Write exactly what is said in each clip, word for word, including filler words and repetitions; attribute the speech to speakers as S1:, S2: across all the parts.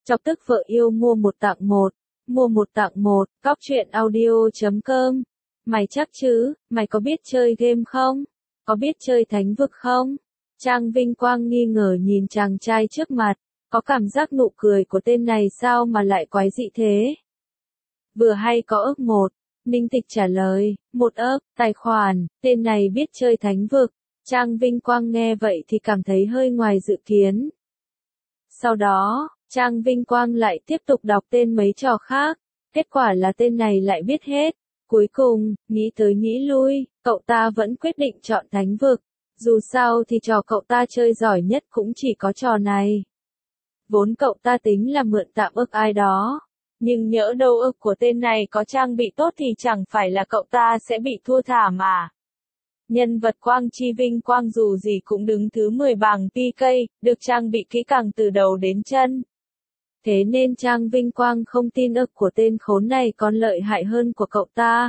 S1: Chọc tức vợ yêu mua một tặng một, mua một tặng một, cóc truyện audio chấm com. Mày chắc chứ, mày có biết chơi game không? Có biết chơi thánh vực không? Trang Vinh Quang nghi ngờ nhìn chàng trai trước mặt, có cảm giác nụ cười của tên này sao mà lại quái dị thế? Vừa hay có ức một, Ninh Tịch trả lời, một ức, tài khoản, tên này biết chơi thánh vực. Trang Vinh Quang nghe vậy thì cảm thấy hơi ngoài dự kiến. Sau đó, Trang Vinh Quang lại tiếp tục đọc tên mấy trò khác, kết quả là tên này lại biết hết. Cuối cùng, nghĩ tới nghĩ lui, cậu ta vẫn quyết định chọn thánh vực. Dù sao thì trò cậu ta chơi giỏi nhất cũng chỉ có trò này. Vốn cậu ta tính là mượn tạm ức ai đó. Nhưng nhỡ đâu ức của tên này có trang bị tốt thì chẳng phải là cậu ta sẽ bị thua thảm à. Nhân vật Quang Chi Vinh Quang dù gì cũng đứng thứ mười bảng pê ca, được trang bị kỹ càng từ đầu đến chân. Thế nên Trang Vinh Quang không tin ức của tên khốn này còn lợi hại hơn của cậu ta.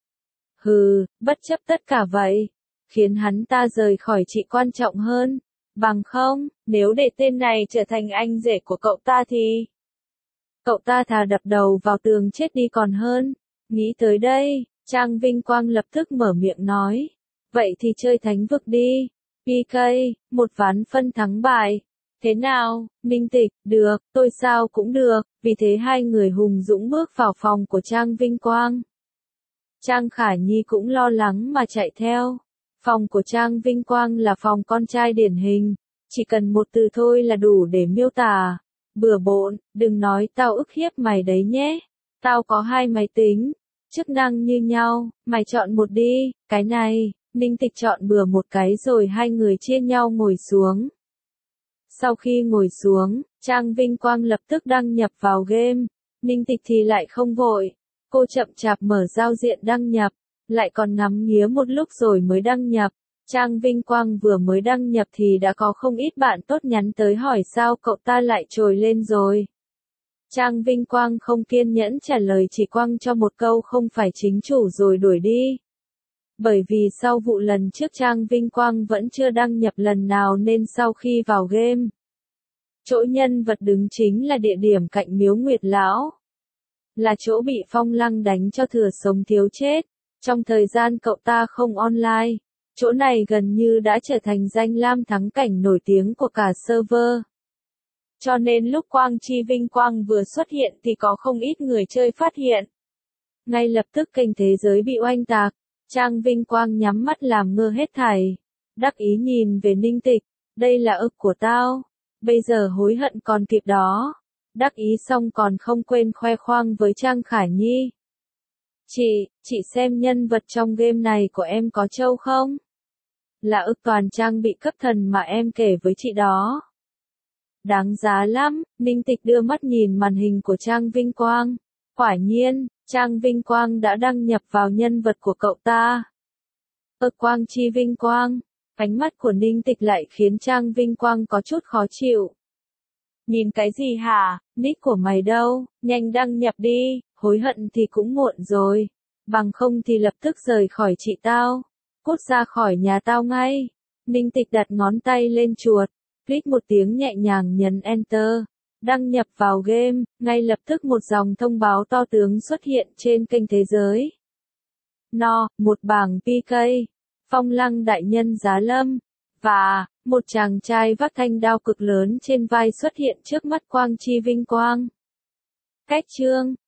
S1: Hừ, bất chấp tất cả vậy, khiến hắn ta rời khỏi chị quan trọng hơn. Bằng không, nếu để tên này trở thành anh rể của cậu ta thì... Cậu ta thà đập đầu vào tường chết đi còn hơn. Nghĩ tới đây, Trang Vinh Quang lập tức mở miệng nói. Vậy thì chơi thánh vực đi. pê ca, một ván phân thắng bại. Thế nào, Ninh Tịch, được, tôi sao cũng được. Vì thế hai người hùng dũng bước vào phòng của Trang Vinh Quang. Trang Khả Nhi cũng lo lắng mà chạy theo. Phòng của Trang Vinh Quang là phòng con trai điển hình. Chỉ cần một từ thôi là đủ để miêu tả. Bừa bộn, đừng nói tao ức hiếp mày đấy nhé. Tao có hai máy tính, chức năng như nhau, mày chọn một đi. Cái này, Ninh Tịch chọn bừa một cái rồi hai người chia nhau ngồi xuống. Sau khi ngồi xuống, Trang Vinh Quang lập tức đăng nhập vào game. Ninh Tịch thì lại không vội. Cô chậm chạp mở giao diện đăng nhập, lại còn ngắm nghía một lúc rồi mới đăng nhập. Trang Vinh Quang vừa mới đăng nhập thì đã có không ít bạn tốt nhắn tới hỏi sao cậu ta lại trồi lên rồi. Trang Vinh Quang không kiên nhẫn trả lời, chỉ quăng cho một câu không phải chính chủ rồi đuổi đi. Bởi vì sau vụ lần trước Trang Vinh Quang vẫn chưa đăng nhập lần nào nên sau khi vào game, chỗ nhân vật đứng chính là địa điểm cạnh miếu Nguyệt Lão. Là chỗ bị Phong Lăng đánh cho thừa sống thiếu chết. Trong thời gian cậu ta không online, chỗ này gần như đã trở thành danh lam thắng cảnh nổi tiếng của cả server. Cho nên lúc Quang Chi Vinh Quang vừa xuất hiện thì có không ít người chơi phát hiện. Ngay lập tức kênh thế giới bị oanh tạc. Trang Vinh Quang nhắm mắt làm ngơ hết thảy. Đắc ý nhìn về Ninh Tịch. Đây là ức của tao. Bây giờ hối hận còn kịp đó. Đắc ý xong còn không quên khoe khoang với Trang Khả Nhi. Chị, chị xem nhân vật trong game này của em có trâu không? Là ức toàn trang bị cấp thần mà em kể với chị đó. Đáng giá lắm. Ninh Tịch đưa mắt nhìn màn hình của Trang Vinh Quang. Quả nhiên, Trang Vinh Quang đã đăng nhập vào nhân vật của cậu ta. Ức Quang Chi Vinh Quang. Ánh mắt của Ninh Tịch lại khiến Trang Vinh Quang có chút khó chịu. Nhìn cái gì hả? Nick của mày đâu? Nhanh đăng nhập đi, hối hận thì cũng muộn rồi. Bằng không thì lập tức rời khỏi chị tao. Cút ra khỏi nhà tao ngay. Ninh Tịch đặt ngón tay lên chuột. Click một tiếng nhẹ nhàng nhấn Enter. Đăng nhập vào game, ngay lập tức một dòng thông báo to tướng xuất hiện trên kênh thế giới. No, một bảng pê ca. Phong Lăng đại nhân giá lâm. Và, một chàng trai vác thanh đao cực lớn trên vai xuất hiện trước mắt Quang Chi Vinh Quang. Cách chương